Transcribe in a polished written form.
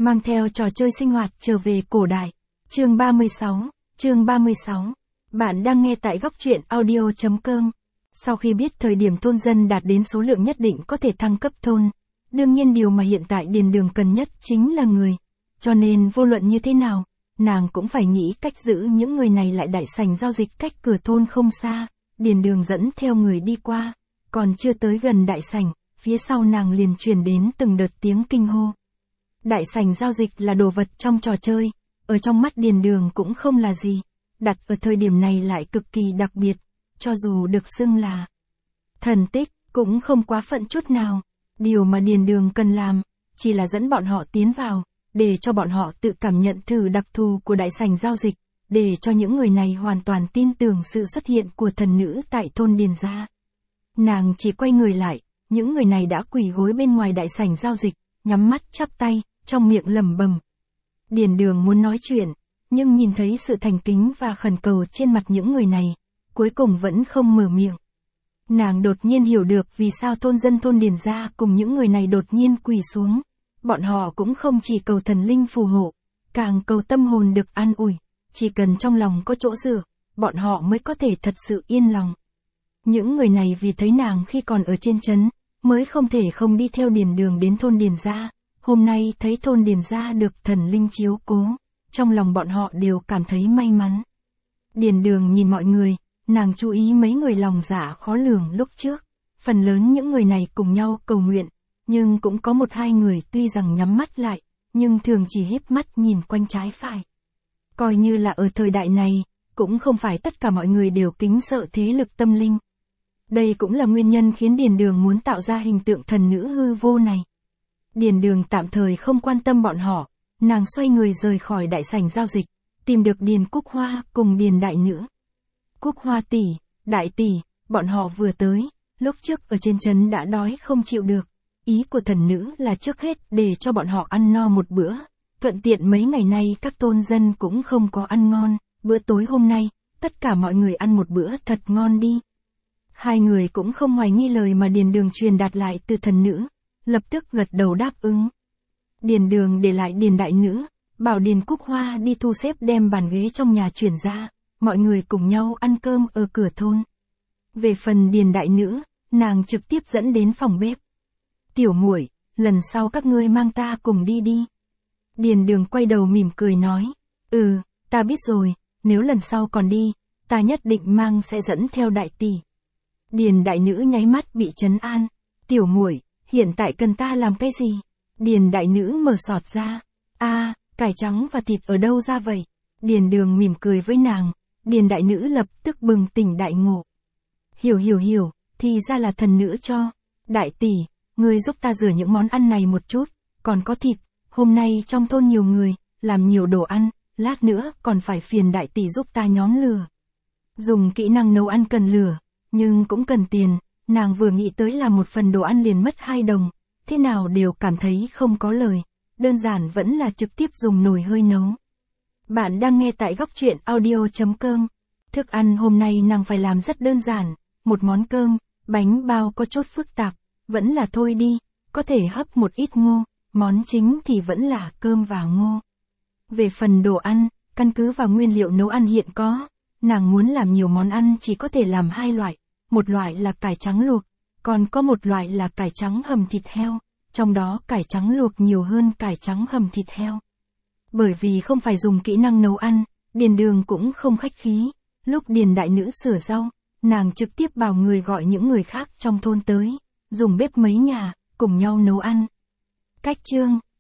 mang theo trò chơi sinh hoạt trở về cổ đại. Chương 36. Bạn đang nghe tại góc truyện audio.com. Sau khi biết thời điểm thôn dân đạt đến số lượng nhất định có thể thăng cấp thôn, đương nhiên điều mà hiện tại Điền Đường cần nhất chính là người. Cho nên vô luận như thế nào, nàng cũng phải nghĩ cách giữ những người này lại đại sảnh giao dịch cách cửa thôn không xa. Điền Đường dẫn theo người đi qua, còn chưa tới gần đại sảnh, phía sau nàng liền truyền đến từng đợt tiếng kinh hô. Đại sảnh giao dịch là đồ vật trong trò chơi, ở trong mắt Điền Đường cũng không là gì, đặt ở thời điểm này lại cực kỳ đặc biệt, cho dù được xưng là thần tích, cũng không quá phận chút nào. Điều mà Điền Đường cần làm, chỉ là dẫn bọn họ tiến vào, để cho bọn họ tự cảm nhận thử đặc thù của đại sảnh giao dịch, để cho những người này hoàn toàn tin tưởng sự xuất hiện của thần nữ tại thôn Điền gia. Nàng chỉ quay người lại, những người này đã quỳ gối bên ngoài đại sảnh giao dịch, nhắm mắt chắp tay, trong miệng lẩm bẩm. Điền Đường muốn nói chuyện, nhưng nhìn thấy sự thành kính và khẩn cầu trên mặt những người này, cuối cùng vẫn không mở miệng. Nàng đột nhiên hiểu được vì sao thôn dân thôn Điền gia cùng những người này đột nhiên quỳ xuống. Bọn họ cũng không chỉ cầu thần linh phù hộ, càng cầu tâm hồn được an ủi, chỉ cần trong lòng có chỗ dựa, bọn họ mới có thể thật sự yên lòng. Những người này vì thấy nàng khi còn ở trên trấn, mới không thể không đi theo Điền Đường đến thôn Điền gia. Hôm nay thấy thôn Điền gia được thần linh chiếu cố, trong lòng bọn họ đều cảm thấy may mắn. Điền Đường nhìn mọi người, nàng chú ý mấy người lòng dạ khó lường lúc trước. Phần lớn những người này cùng nhau cầu nguyện, nhưng cũng có một hai người tuy rằng nhắm mắt lại, nhưng thường chỉ híp mắt nhìn quanh trái phải. Coi như là ở thời đại này, cũng không phải tất cả mọi người đều kính sợ thế lực tâm linh. Đây cũng là nguyên nhân khiến Điền Đường muốn tạo ra hình tượng thần nữ hư vô này. Điền Đường tạm thời không quan tâm bọn họ, nàng xoay người rời khỏi đại sảnh giao dịch, tìm được Điền Cúc Hoa cùng Điền đại nữ. Cúc Hoa tỷ, đại tỷ, bọn họ vừa tới, lúc trước ở trên trấn đã đói không chịu được. Ý của thần nữ là trước hết để cho bọn họ ăn no một bữa, thuận tiện mấy ngày nay các thôn dân cũng không có ăn ngon, bữa tối hôm nay, tất cả mọi người ăn một bữa thật ngon đi. Hai người cũng không hoài nghi lời mà Điền Đường truyền đạt lại từ thần nữ, lập tức gật đầu đáp ứng. Điền Đường để lại Điền đại nữ, bảo Điền Cúc Hoa đi thu xếp đem bàn ghế trong nhà chuyển ra, mọi người cùng nhau ăn cơm ở cửa thôn. Về phần Điền đại nữ, nàng trực tiếp dẫn đến phòng bếp. Tiểu muội, lần sau các ngươi mang ta cùng đi đi. Điền Đường quay đầu mỉm cười nói, ta biết rồi, nếu lần sau còn đi, ta nhất định mang sẽ dẫn theo đại tỷ. Điền đại nữ nháy mắt bị trấn an, tiểu muội, hiện tại cần ta làm cái gì? Điền đại nữ mở sọt ra, cải trắng và thịt ở đâu ra vậy? Điền Đường mỉm cười với nàng, Điền đại nữ lập tức bừng tỉnh đại ngộ. Hiểu, thì ra là thần nữ cho. Đại tỷ, ngươi giúp ta rửa những món ăn này một chút, còn có thịt, hôm nay trong thôn nhiều người, làm nhiều đồ ăn, lát nữa còn phải phiền đại tỷ giúp ta nhóm lửa. Dùng kỹ năng nấu ăn cần lửa, nhưng cũng cần tiền, nàng vừa nghĩ tới làm một phần đồ ăn liền mất 2 đồng, thế nào đều cảm thấy không có lời, đơn giản vẫn là trực tiếp dùng nồi hơi nấu. Bạn đang nghe tại góc truyện audio.com. Thức ăn hôm nay nàng phải làm rất đơn giản, một món cơm, bánh bao có chút phức tạp, vẫn là thôi đi, có thể hấp một ít ngô, món chính thì vẫn là cơm và ngô. Về phần đồ ăn, căn cứ vào nguyên liệu nấu ăn hiện có, nàng muốn làm nhiều món ăn chỉ có thể làm 2 loại, một loại là cải trắng luộc, còn có một loại là cải trắng hầm thịt heo, trong đó cải trắng luộc nhiều hơn cải trắng hầm thịt heo. Bởi vì không phải dùng kỹ năng nấu ăn, Điền Đường cũng không khách khí, lúc Điền đại nữ sửa rau, nàng trực tiếp bảo người gọi những người khác trong thôn tới, dùng bếp mấy nhà, cùng nhau nấu ăn. Cách chương